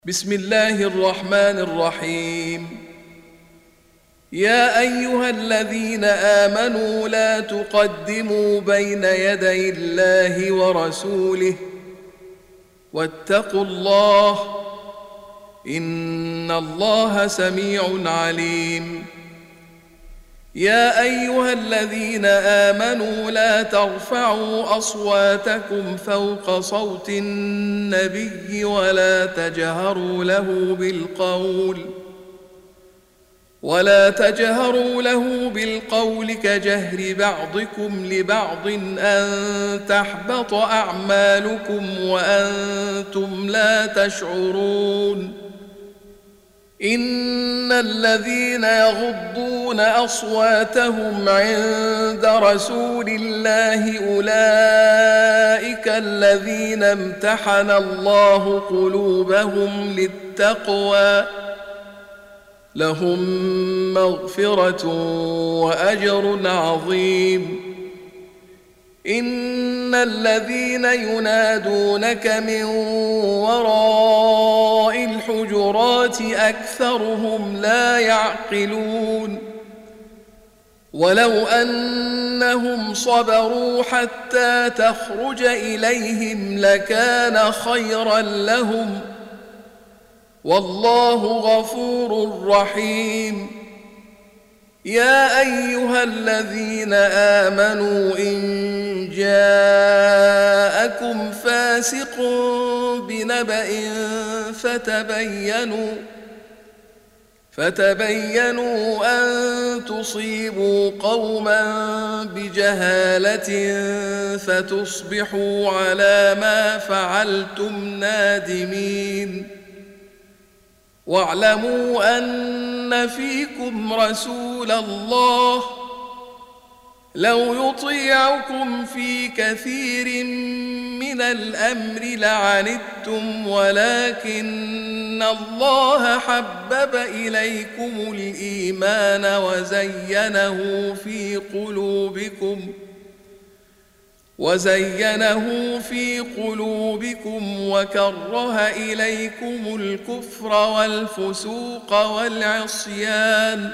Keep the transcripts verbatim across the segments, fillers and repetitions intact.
بسم الله الرحمن الرحيم. يا أيها الذين آمنوا لا تقدموا بين يدي الله ورسوله واتقوا الله إن الله سميع عليم. يا أيها الذين آمنوا لا ترفعوا أصواتكم فوق صوت النبي ولا تجهروا له بالقول ولا تجهروا له بالقول كجهر بعضكم لبعض أن تحبط أعمالكم وأنتم لا تشعرون. إن الذين يغضون أصواتهم عند رسول الله أولئك الذين امتحن الله قلوبهم للتقوى لهم مغفرة وأجر عظيم. إن الذين ينادونك من وراء الحجرات أكثرهم لا يعقلون. ولو أنهم صبروا حتى تخرج إليهم لكان خيرا لهم والله غفور رحيم. يا أيها الذين آمنوا إن جاءكم فاسق بنبأ فتبينوا فتبينوا أن تصيبوا قوما بجهالة فتصبحوا على ما فعلتم نادمين. واعلموا أن فيكم رسول الله لو يطيعكم في كثير من الأمر لعنتم ولكن الله حبب إليكم الإيمان وزينه في قلوبكم وزينه في قلوبكم وكره إليكم الكفر والفسوق والعصيان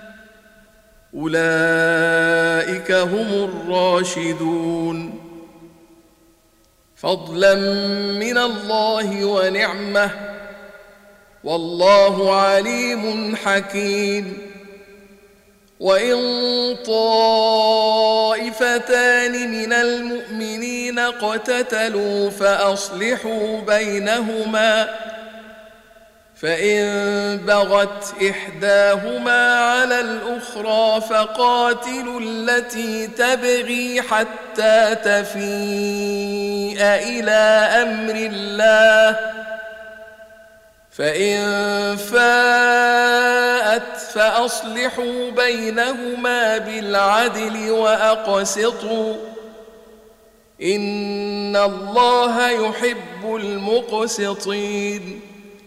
أولئك هم الراشدون فضلا من الله ونعمة والله عليم حكيم. وإن طائفتان من المؤمنين اقتتلوا فأصلحوا بينهما فإن بغت إحداهما على الأخرى فقاتلوا التي تبغي حتى تفيء إلى أمر الله فإن فاءت فأصلحوا بينهما بالعدل وأقسطوا إن الله يحب المقسطين.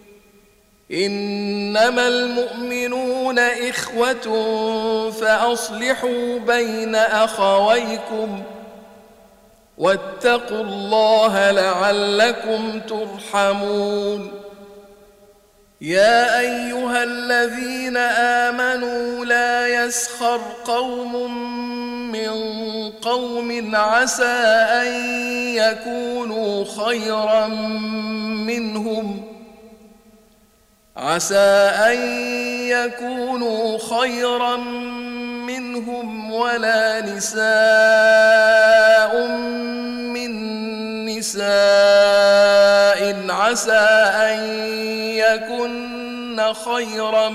إنما المؤمنون إخوة فأصلحوا بين أخويكم واتقوا الله لعلكم ترحمون. يا أيها الذين آمنوا لا يسخر قوم من قوم عسى أن يكونوا خيرا منهم عسى أن يكونوا خيرا منهم ولا نساء من نساء عسى أن يكن خيرا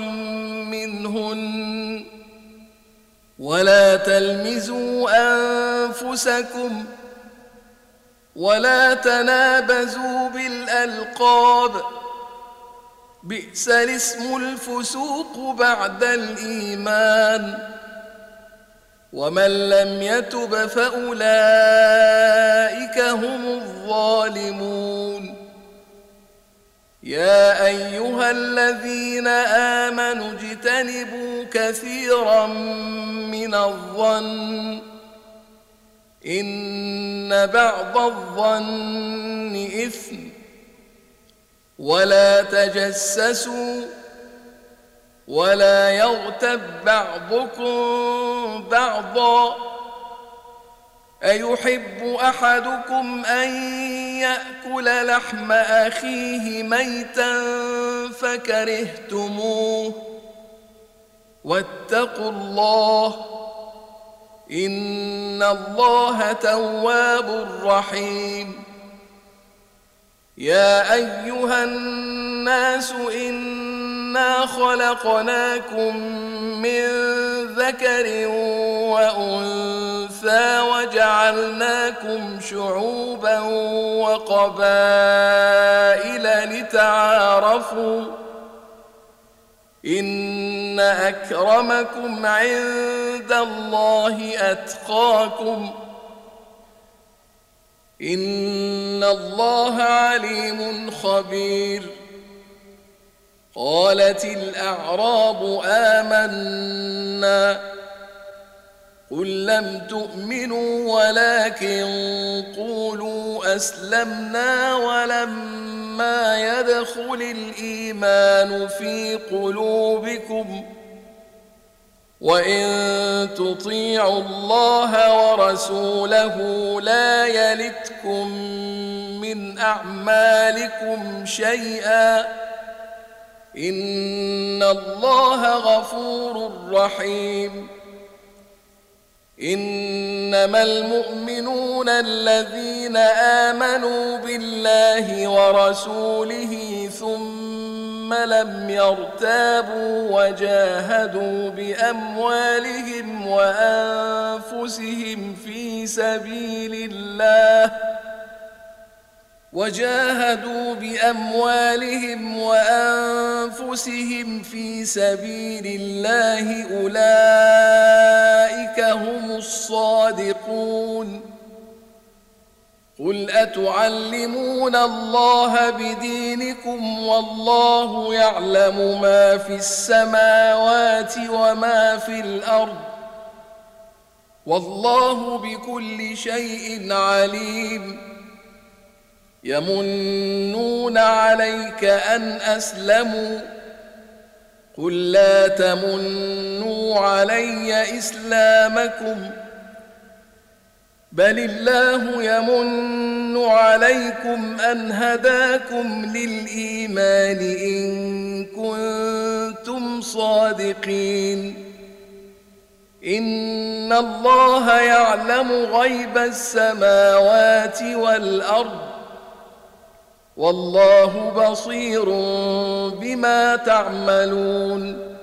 منهن ولا تلمزوا أنفسكم ولا تنابزوا بالألقاب بئس الاسم الفسوق بعد الإيمان ومن لم يتب فأولئك هم الظالمون. يا أيها الذين آمنوا اجتنبوا كثيرا من الظن إن بعض الظن إثم ولا تجسسوا ولا يغتب بعضكم بعضا أيحب أحدكم أن يأكل لحم أخيه ميتا فكرهتموه واتقوا الله إن الله تواب رحيم يا أيها الناس إنا خلقناكم من ذكر وأنثى وجعلناكم شعوبا وقبائل لتعارفوا إن أكرمكم عند الله أتقاكم إن الله عليم خبير قالت الأعراب آمنا قل لم تؤمنوا ولكن قولوا أسلمنا ولما يدخل الإيمان في قلوبكم وإن تطيعوا الله ورسوله لا يلتكم من أعمالكم شيئا إن الله غفور رحيم إنما المؤمنون الذين آمنوا بالله ورسوله ثم لم يرتابوا وجاهدوا بأموالهم وأنفسهم في سبيل الله وجاهدوا بأموالهم وأنفسهم في سبيل الله أولئك هم الصادقون قل أتعلمون الله بدينكم والله يعلم ما في السماوات وما في الأرض والله بكل شيء عليم يمنون عليك أن أسلموا قل لا تمنوا علي إسلامكم بل الله يمن عليكم أن هداكم للإيمان إن كنتم صادقين إن الله يعلم غيب السماوات والأرض والله بصير بما تعملون